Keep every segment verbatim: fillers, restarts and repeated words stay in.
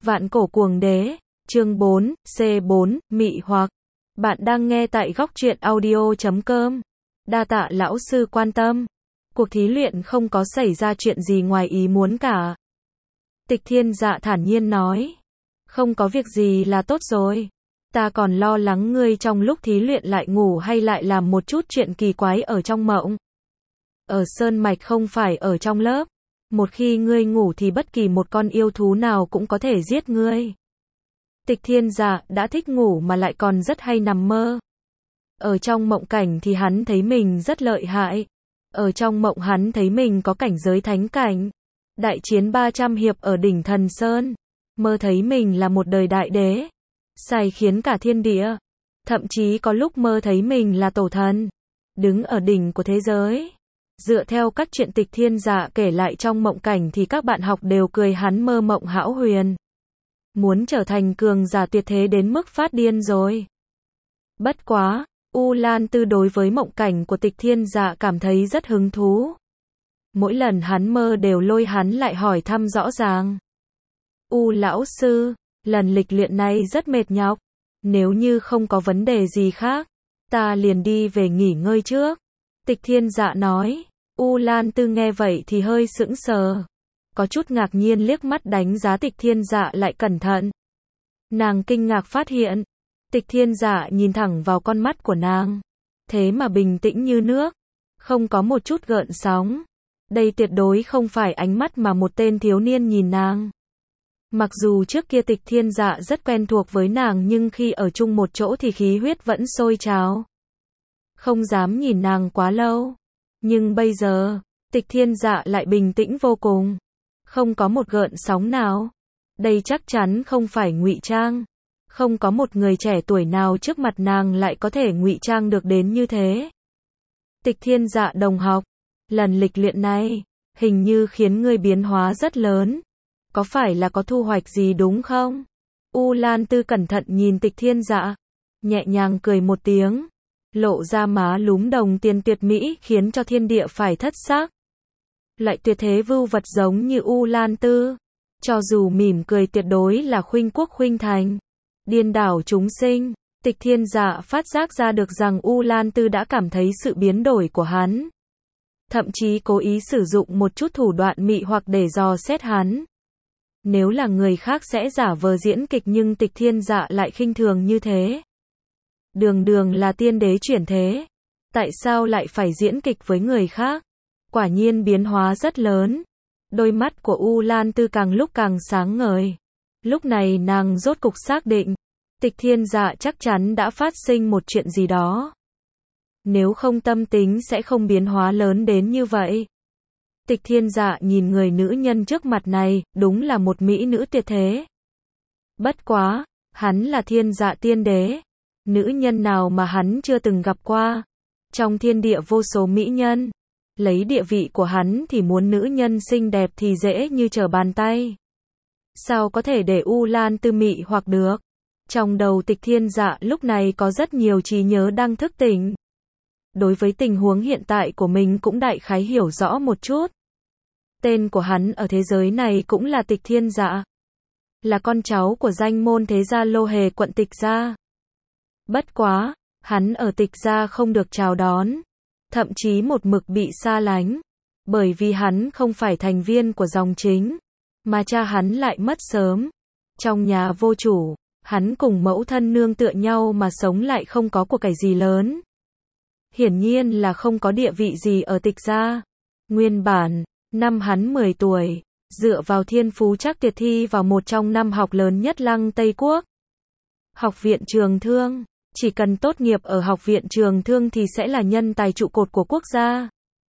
Vạn cổ cuồng đế, chương bốn, C bốn, mị hoặc. Bạn đang nghe tại góc truyện audio chấm com. Đa tạ lão sư quan tâm. Cuộc thí luyện không có xảy ra chuyện gì ngoài ý muốn cả. Tịch Thiên Dạ thản nhiên nói. Không có việc gì là tốt rồi. Ta còn lo lắng ngươi trong lúc thí luyện lại ngủ hay lại làm một chút chuyện kỳ quái ở trong mộng. Ở Sơn Mạch không phải ở trong lớp. Một khi ngươi ngủ thì bất kỳ một con yêu thú nào cũng có thể giết ngươi. Tịch Thiên Dạ đã thích ngủ mà lại còn rất hay nằm mơ. Ở trong mộng cảnh thì hắn thấy mình rất lợi hại. Ở trong mộng hắn thấy mình có cảnh giới thánh cảnh. Đại chiến ba trăm hiệp ở đỉnh Thần Sơn. Mơ thấy mình là một đời đại đế. Sai khiến cả thiên địa. Thậm chí có lúc mơ thấy mình là tổ thần. Đứng ở đỉnh của thế giới. Dựa theo các chuyện Tịch Thiên Dạ kể lại trong mộng cảnh thì các bạn học đều cười hắn mơ mộng hão huyền. Muốn trở thành cường giả tuyệt thế đến mức phát điên rồi. Bất quá, U Lan Tư đối với mộng cảnh của Tịch Thiên Dạ cảm thấy rất hứng thú. Mỗi lần hắn mơ đều lôi hắn lại hỏi thăm rõ ràng. U lão sư, lần lịch luyện này rất mệt nhọc. Nếu như không có vấn đề gì khác, ta liền đi về nghỉ ngơi trước. Tịch Thiên Dạ nói. U Lan Tư nghe vậy thì hơi sững sờ. Có chút ngạc nhiên liếc mắt đánh giá Tịch Thiên Dạ lại cẩn thận. Nàng kinh ngạc phát hiện. Tịch Thiên Dạ nhìn thẳng vào con mắt của nàng. Thế mà bình tĩnh như nước. Không có một chút gợn sóng. Đây tuyệt đối không phải ánh mắt mà một tên thiếu niên nhìn nàng. Mặc dù trước kia Tịch Thiên Dạ rất quen thuộc với nàng nhưng khi ở chung một chỗ thì khí huyết vẫn sôi trào. Không dám nhìn nàng quá lâu. Nhưng bây giờ, Tịch Thiên Dạ lại bình tĩnh vô cùng. Không có một gợn sóng nào. Đây chắc chắn không phải ngụy trang. Không có một người trẻ tuổi nào trước mặt nàng lại có thể ngụy trang được đến như thế. Tịch Thiên Dạ đồng học, lần lịch luyện này, hình như khiến ngươi biến hóa rất lớn. Có phải là có thu hoạch gì đúng không? U Lan Tư cẩn thận nhìn Tịch Thiên Dạ, nhẹ nhàng cười một tiếng. Lộ ra má lúm đồng tiền tuyệt mỹ khiến cho thiên địa phải thất sắc. Lại tuyệt thế vưu vật giống như U Lan Tư. Cho dù mỉm cười tuyệt đối là khuynh quốc khuynh thành. Điên đảo chúng sinh. Tịch Thiên Dạ phát giác ra được rằng U Lan Tư đã cảm thấy sự biến đổi của hắn. Thậm chí cố ý sử dụng một chút thủ đoạn mị hoặc để dò xét hắn. Nếu là người khác sẽ giả vờ diễn kịch nhưng Tịch Thiên Dạ lại khinh thường như thế. Đường đường là tiên đế chuyển thế. Tại sao lại phải diễn kịch với người khác? Quả nhiên biến hóa rất lớn. Đôi mắt của U Lan Tư càng lúc càng sáng ngời. Lúc này nàng rốt cục xác định. Tịch Thiên Dạ chắc chắn đã phát sinh một chuyện gì đó. Nếu không tâm tính sẽ không biến hóa lớn đến như vậy. Tịch Thiên Dạ nhìn người nữ nhân trước mặt này, đúng là một mỹ nữ tuyệt thế. Bất quá, hắn là Thiên Dạ tiên đế. Nữ nhân nào mà hắn chưa từng gặp qua. Trong thiên địa vô số mỹ nhân. Lấy địa vị của hắn thì muốn nữ nhân xinh đẹp thì dễ như trở bàn tay. Sao có thể để U Lan Tư mị hoặc được? Trong đầu Tịch Thiên Dạ lúc này có rất nhiều trí nhớ đang thức tỉnh. Đối với tình huống hiện tại của mình cũng đại khái hiểu rõ một chút. Tên của hắn ở thế giới này cũng là Tịch Thiên Dạ. Là con cháu của danh môn thế gia Lô Hề quận Tịch Gia. Bất quá, hắn ở Tịch Gia không được chào đón. Thậm chí một mực bị xa lánh. Bởi vì hắn không phải thành viên của dòng chính. Mà cha hắn lại mất sớm. Trong nhà vô chủ, hắn cùng mẫu thân nương tựa nhau mà sống lại không có của cải gì lớn. Hiển nhiên là không có địa vị gì ở Tịch Gia. Nguyên bản, năm hắn mười tuổi, dựa vào thiên phú chắc tuyệt thi vào một trong năm học lớn nhất Lăng Tây Quốc. Học viện Trường Thương. Chỉ cần tốt nghiệp ở học viện Trường Thương thì sẽ là nhân tài trụ cột của quốc gia.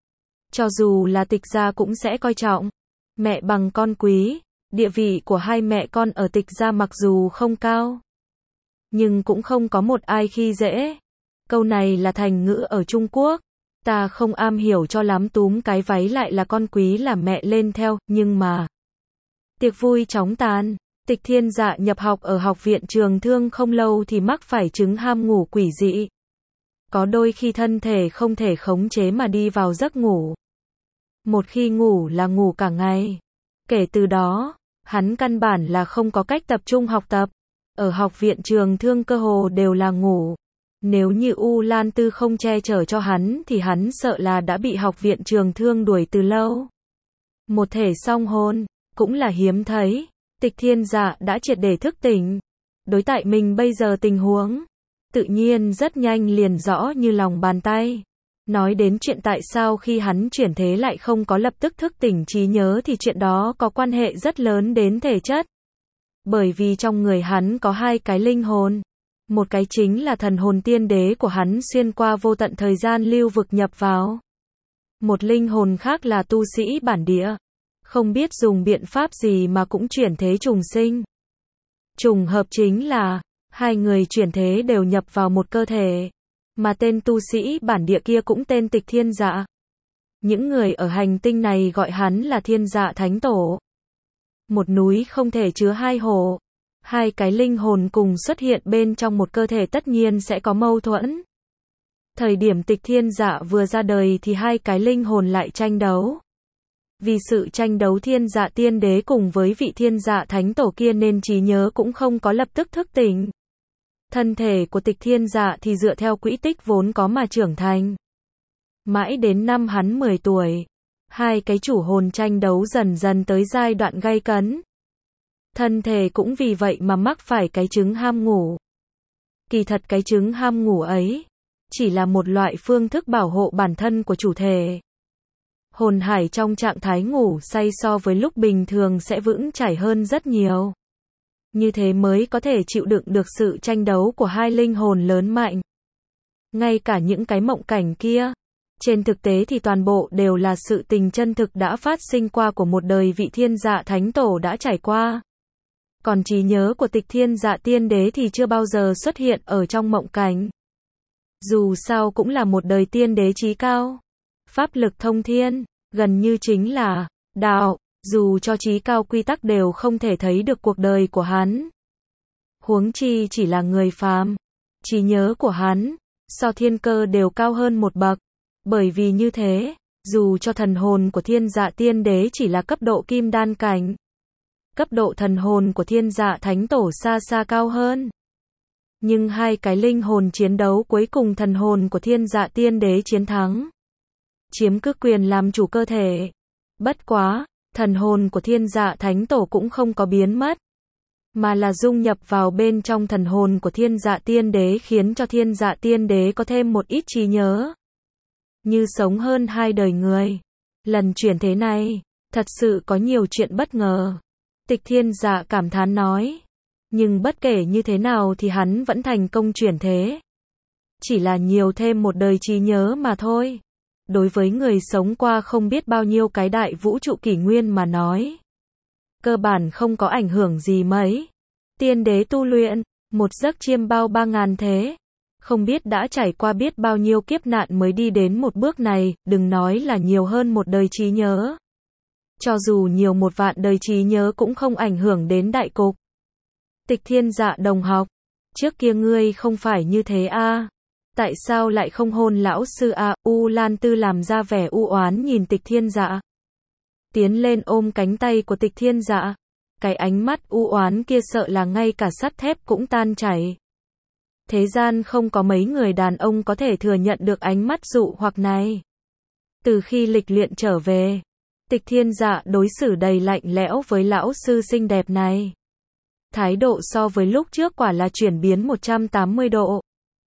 Cho dù là Tịch Gia cũng sẽ coi trọng. Mẹ bằng con quý. Địa vị của hai mẹ con ở Tịch Gia mặc dù không cao. Nhưng cũng không có một ai khi dễ. Câu này là thành ngữ ở Trung Quốc. Ta không am hiểu cho lắm túm cái váy lại là con quý là mẹ lên theo, nhưng mà. Tiệc vui chóng tàn. Tịch Thiên Dạ nhập học ở học viện Trường Thương không lâu thì mắc phải chứng ham ngủ quỷ dị. Có đôi khi thân thể không thể khống chế mà đi vào giấc ngủ. Một khi ngủ là ngủ cả ngày. Kể từ đó, Hắn căn bản là không có cách tập trung học tập. Ở học viện trường thương cơ hồ đều là ngủ. Nếu như U Lan Tư không che chở cho hắn thì hắn sợ là đã bị học viện trường thương đuổi từ lâu. Một thể song hồn, cũng là hiếm thấy. Tịch Thiên Dạ đã triệt để thức tỉnh. Đối tại mình bây giờ tình huống, tự nhiên rất nhanh liền rõ như lòng bàn tay. Nói đến chuyện tại sao khi hắn chuyển thế lại không có lập tức thức tỉnh trí nhớ thì chuyện đó có quan hệ rất lớn đến thể chất. Bởi vì trong người hắn có hai cái linh hồn. Một cái chính là thần hồn tiên đế của hắn xuyên qua vô tận thời gian lưu vực nhập vào. Một linh hồn khác là tu sĩ bản địa. Không biết dùng biện pháp gì mà cũng chuyển thế trùng sinh. Trùng hợp chính là, hai người chuyển thế đều nhập vào một cơ thể. Mà tên tu sĩ bản địa kia cũng tên Tịch Thiên Dạ. Những người ở hành tinh này gọi hắn là Thiên Dạ Thánh Tổ. Một núi không thể chứa hai hồ. Hai cái linh hồn cùng xuất hiện bên trong một cơ thể tất nhiên sẽ có mâu thuẫn. Thời điểm Tịch Thiên Dạ vừa ra đời thì hai cái linh hồn lại tranh đấu. Vì sự tranh đấu Thiên Dạ Tiên Đế cùng với vị Thiên Dạ Thánh Tổ kia nên trí nhớ cũng không có lập tức thức tỉnh. Thân thể của Tịch Thiên Dạ thì dựa theo quỹ tích vốn có mà trưởng thành. Mãi đến năm hắn mười tuổi, hai cái chủ hồn tranh đấu dần dần tới giai đoạn gay cấn. Thân thể cũng vì vậy mà mắc phải cái chứng ham ngủ. Kỳ thật cái chứng ham ngủ ấy chỉ là một loại phương thức bảo hộ bản thân của chủ thể. Hồn hải trong trạng thái ngủ say so với lúc bình thường sẽ vững chãi hơn rất nhiều. Như thế mới có thể chịu đựng được sự tranh đấu của hai linh hồn lớn mạnh. Ngay cả những cái mộng cảnh kia, trên thực tế thì toàn bộ đều là sự tình chân thực đã phát sinh qua của một đời vị Thiên Dạ Thánh Tổ đã trải qua. Còn trí nhớ của Tịch Thiên Dạ Tiên Đế thì chưa bao giờ xuất hiện ở trong mộng cảnh. Dù sao cũng là một đời tiên đế trí cao. Pháp lực thông thiên, gần như chính là đạo, dù cho trí cao quy tắc đều không thể thấy được cuộc đời của hắn. Huống chi chỉ là người phàm. Trí nhớ của hắn, so thiên cơ đều cao hơn một bậc. Bởi vì như thế, dù cho thần hồn của Thiên Dạ Tiên Đế chỉ là cấp độ kim đan cảnh, cấp độ thần hồn của Thiên Dạ Thánh Tổ xa xa cao hơn. Nhưng hai cái linh hồn chiến đấu cuối cùng thần hồn của Thiên Dạ Tiên Đế chiến thắng. Chiếm cứ quyền làm chủ cơ thể. Bất quá, thần hồn của Thiên Dạ Thánh Tổ cũng không có biến mất. Mà là dung nhập vào bên trong thần hồn của Thiên Dạ Tiên Đế khiến cho Thiên Dạ Tiên Đế có thêm một ít trí nhớ. Như sống hơn hai đời người. Lần chuyển thế này, thật sự có nhiều chuyện bất ngờ. Tịch Thiên Dạ cảm thán nói. Nhưng bất kể như thế nào thì hắn vẫn thành công chuyển thế. Chỉ là nhiều thêm một đời trí nhớ mà thôi. Đối với người sống qua không biết bao nhiêu cái đại vũ trụ kỷ nguyên mà nói, cơ bản không có ảnh hưởng gì mấy. Tiên đế tu luyện, một giấc chiêm bao ba ngàn thế. Không biết đã trải qua biết bao nhiêu kiếp nạn mới đi đến một bước này, đừng nói là nhiều hơn một đời trí nhớ. Cho dù nhiều một vạn đời trí nhớ cũng không ảnh hưởng đến đại cục. Tịch Thiên Dạ đồng học, trước kia ngươi không phải như thế a? À? Tại sao lại không hôn lão sư a? À? U Lan Tư làm ra vẻ u oán nhìn Tịch Thiên Dạ. Tiến lên ôm cánh tay của Tịch Thiên Dạ. Cái ánh mắt u oán kia sợ là ngay cả sắt thép cũng tan chảy. Thế gian không có mấy người đàn ông có thể thừa nhận được ánh mắt dụ hoặc này. Từ khi lịch luyện trở về, Tịch Thiên Dạ đối xử đầy lạnh lẽo với lão sư xinh đẹp này. Thái độ so với lúc trước quả là chuyển biến một trăm tám mươi độ.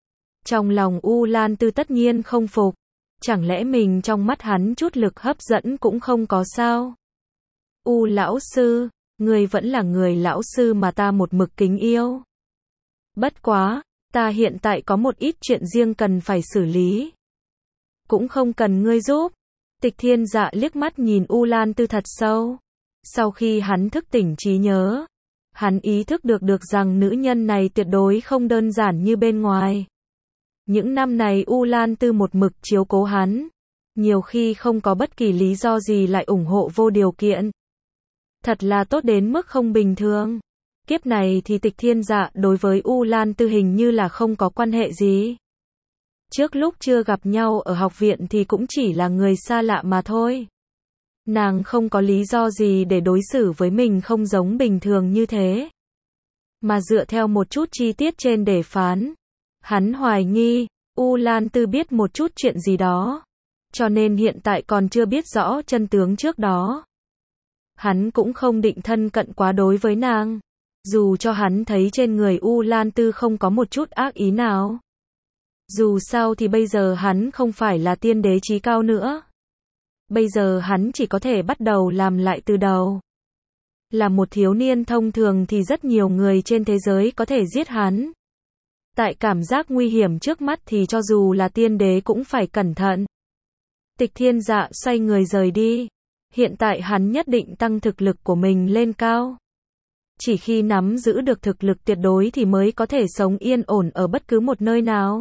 Trong lòng U Lan Tư tất nhiên không phục. Chẳng lẽ mình trong mắt hắn chút lực hấp dẫn cũng không có sao? U lão sư, người vẫn là người lão sư mà ta một mực kính yêu. Bất quá, ta hiện tại có một ít chuyện riêng cần phải xử lý. Cũng không cần ngươi giúp. Tịch Thiên Dạ liếc mắt nhìn U Lan Tư thật sâu. Sau khi hắn thức tỉnh trí nhớ, hắn ý thức được được rằng nữ nhân này tuyệt đối không đơn giản như bên ngoài. Những năm này U Lan Tư một mực chiếu cố hắn. Nhiều khi không có bất kỳ lý do gì lại ủng hộ vô điều kiện. Thật là tốt đến mức không bình thường. Kiếp này thì Tịch Thiên Dạ đối với U Lan Tư hình như là không có quan hệ gì. Trước lúc chưa gặp nhau ở học viện thì cũng chỉ là người xa lạ mà thôi. Nàng không có lý do gì để đối xử với mình không giống bình thường như thế. Mà dựa theo một chút chi tiết trên để phán. Hắn hoài nghi, U Lan Tư biết một chút chuyện gì đó. Cho nên hiện tại còn chưa biết rõ chân tướng trước đó. Hắn cũng không định thân cận quá đối với nàng. Dù cho hắn thấy trên người U Lan Tư không có một chút ác ý nào. Dù sao thì bây giờ hắn không phải là tiên đế chí cao nữa. Bây giờ hắn chỉ có thể bắt đầu làm lại từ đầu. Là một thiếu niên thông thường thì rất nhiều người trên thế giới có thể giết hắn. Tại cảm giác nguy hiểm trước mắt thì cho dù là tiên đế cũng phải cẩn thận. Tịch Thiên Dạ xoay người rời đi. Hiện tại hắn nhất định tăng thực lực của mình lên cao. Chỉ khi nắm giữ được thực lực tuyệt đối thì mới có thể sống yên ổn ở bất cứ một nơi nào.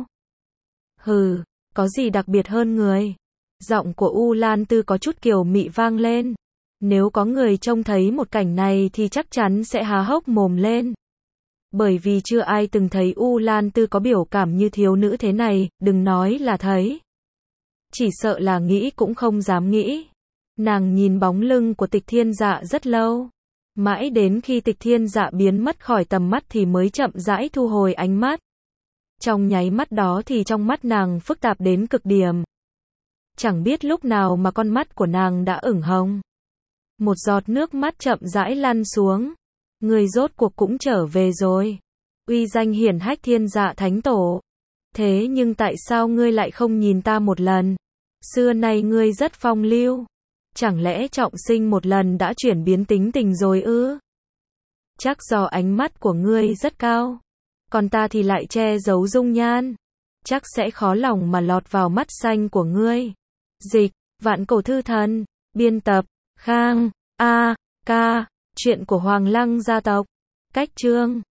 Hừ, có gì đặc biệt hơn người? Giọng của U Lan Tư có chút kiều mị vang lên. Nếu có người trông thấy một cảnh này thì chắc chắn sẽ há hốc mồm lên. Bởi vì chưa ai từng thấy U Lan Tư có biểu cảm như thiếu nữ thế này, đừng nói là thấy. Chỉ sợ là nghĩ cũng không dám nghĩ. Nàng nhìn bóng lưng của Tịch Thiên Dạ rất lâu. Mãi đến khi Tịch Thiên Dạ biến mất khỏi tầm mắt thì mới chậm rãi thu hồi ánh mắt. Trong nháy mắt đó thì trong mắt nàng phức tạp đến cực điểm. Chẳng biết lúc nào mà con mắt của nàng đã ửng hồng. Một giọt nước mắt chậm rãi lăn xuống. Người rốt cuộc cũng trở về rồi. Uy danh hiển hách Thiên Dạ Thánh Tổ. Thế nhưng tại sao ngươi lại không nhìn ta một lần? Xưa nay ngươi rất phong lưu. Chẳng lẽ trọng sinh một lần đã chuyển biến tính tình rồi ư? Chắc do ánh mắt của ngươi rất cao. Còn ta thì lại che giấu dung nhan. Chắc sẽ khó lòng mà lọt vào mắt xanh của ngươi. Dịch, Vạn Cổ Thư Thần. Biên tập, Khang, A, Ca. Chuyện của Hoàng Lăng gia tộc. Cách chương.